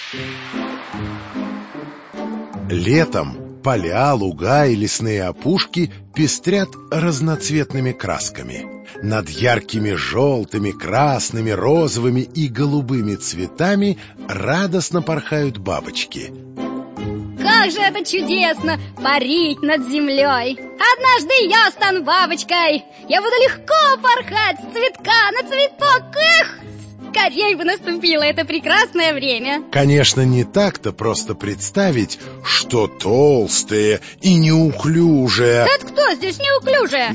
Летом поля, луга и лесные опушки пестрят разноцветными красками. Над яркими желтыми, красными, розовыми и голубыми цветами радостно порхают бабочки. Как же это чудесно — парить над землей! Однажды я стану бабочкой. Я буду легко порхать с цветка на цветок. Эх! Скорей бы наступило это прекрасное время. Конечно, не так-то просто представить, что толстая и неуклюжая... Это кто здесь неуклюжая?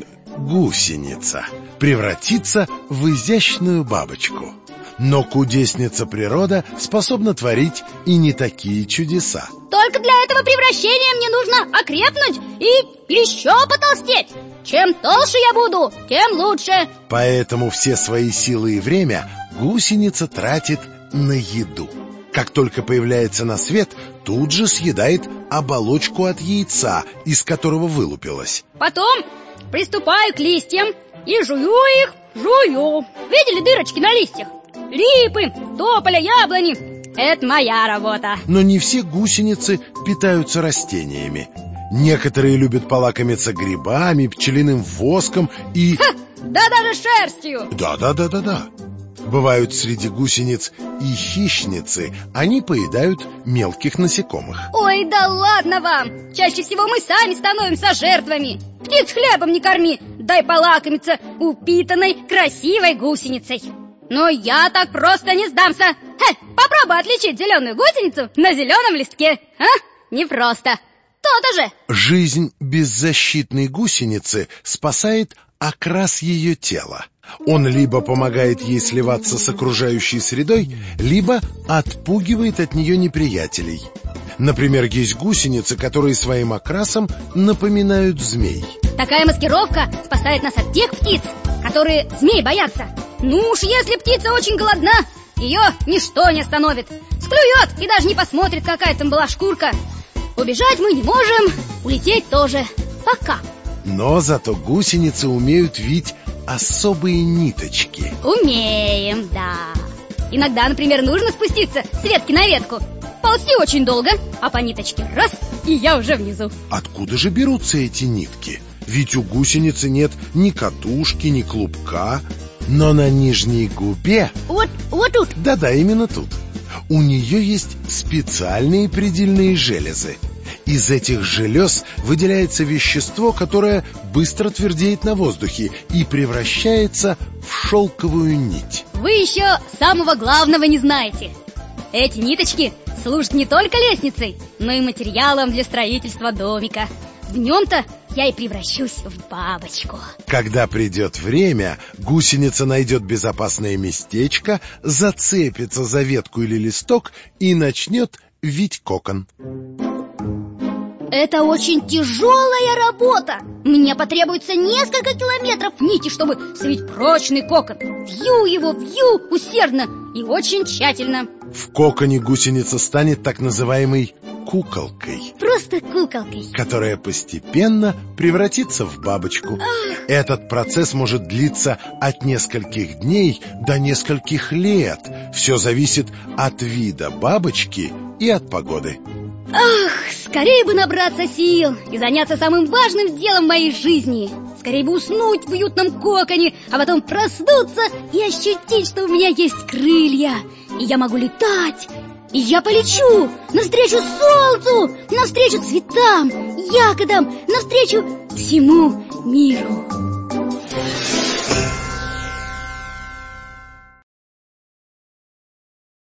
Гусеница превратится в изящную бабочку. Но кудесница природа способна творить и не такие чудеса. Только для этого превращения мне нужно окрепнуть и еще потолстеть. Чем толще я буду, тем лучше. Поэтому все свои силы и время гусеница тратит на еду. Как только появляется на свет, тут же съедает оболочку от яйца, из которого вылупилась. Потом приступаю к листьям и жую их, жую. Видели дырочки на листьях? Липы, тополя, яблони. Это моя работа. Но не все гусеницы питаются растениями. Некоторые любят полакомиться грибами, пчелиным воском и... Да даже шерстью. Да. Бывают среди гусениц и хищницы. Они поедают мелких насекомых. Ой, да ладно вам. Чаще всего мы сами становимся жертвами. Птиц хлебом не корми. Дай полакомиться упитанной, красивой гусеницей. Но я так просто не сдамся. Попробуй отличить зеленую гусеницу на зеленом листке. Непросто. То-то же. Жизнь беззащитной гусеницы спасает окрас ее тела. Он либо помогает ей сливаться с окружающей средой, либо отпугивает от нее неприятелей. Например, есть гусеницы, которые своим окрасом напоминают змей. Такая маскировка спасает нас от тех птиц, которые змей боятся. Ну уж если птица очень голодна, ее ничто не остановит. Склюет и даже не посмотрит, какая там была шкурка. Убежать мы не можем, улететь тоже. Пока. Но зато гусеницы умеют вить особые ниточки. Умеем, да. Иногда, например, нужно спуститься с ветки на ветку. Ползти очень долго, а по ниточке раз, и я уже внизу. Откуда же берутся эти нитки? Ведь у гусеницы нет ни катушки, ни клубка. Но на нижней губе... Вот тут. Да, именно тут. У нее есть специальные предельные железы. Из этих желез выделяется вещество, которое быстро твердеет на воздухе и превращается в шелковую нить. Вы еще самого главного не знаете. Эти ниточки служат не только лестницей, но и материалом для строительства домика. В нем-то я и превращусь в бабочку. Когда придет время, гусеница найдет безопасное местечко, зацепится за ветку или листок и начнет вить кокон. Это очень тяжелая работа. Мне потребуется несколько километров нити, чтобы свить прочный кокон. Вью его, усердно и очень тщательно. В коконе гусеница станет так называемой куколкой. Просто куколкой. Которая постепенно превратится в бабочку. Этот процесс может длиться от нескольких дней до нескольких лет. Все зависит от вида бабочки и от погоды. Скорее бы набраться сил и заняться самым важным делом в моей жизни. Скорее бы уснуть в уютном коконе, а потом проснуться и ощутить, что у меня есть крылья. И я могу летать. И я полечу навстречу солнцу, навстречу цветам, ягодам, навстречу всему миру.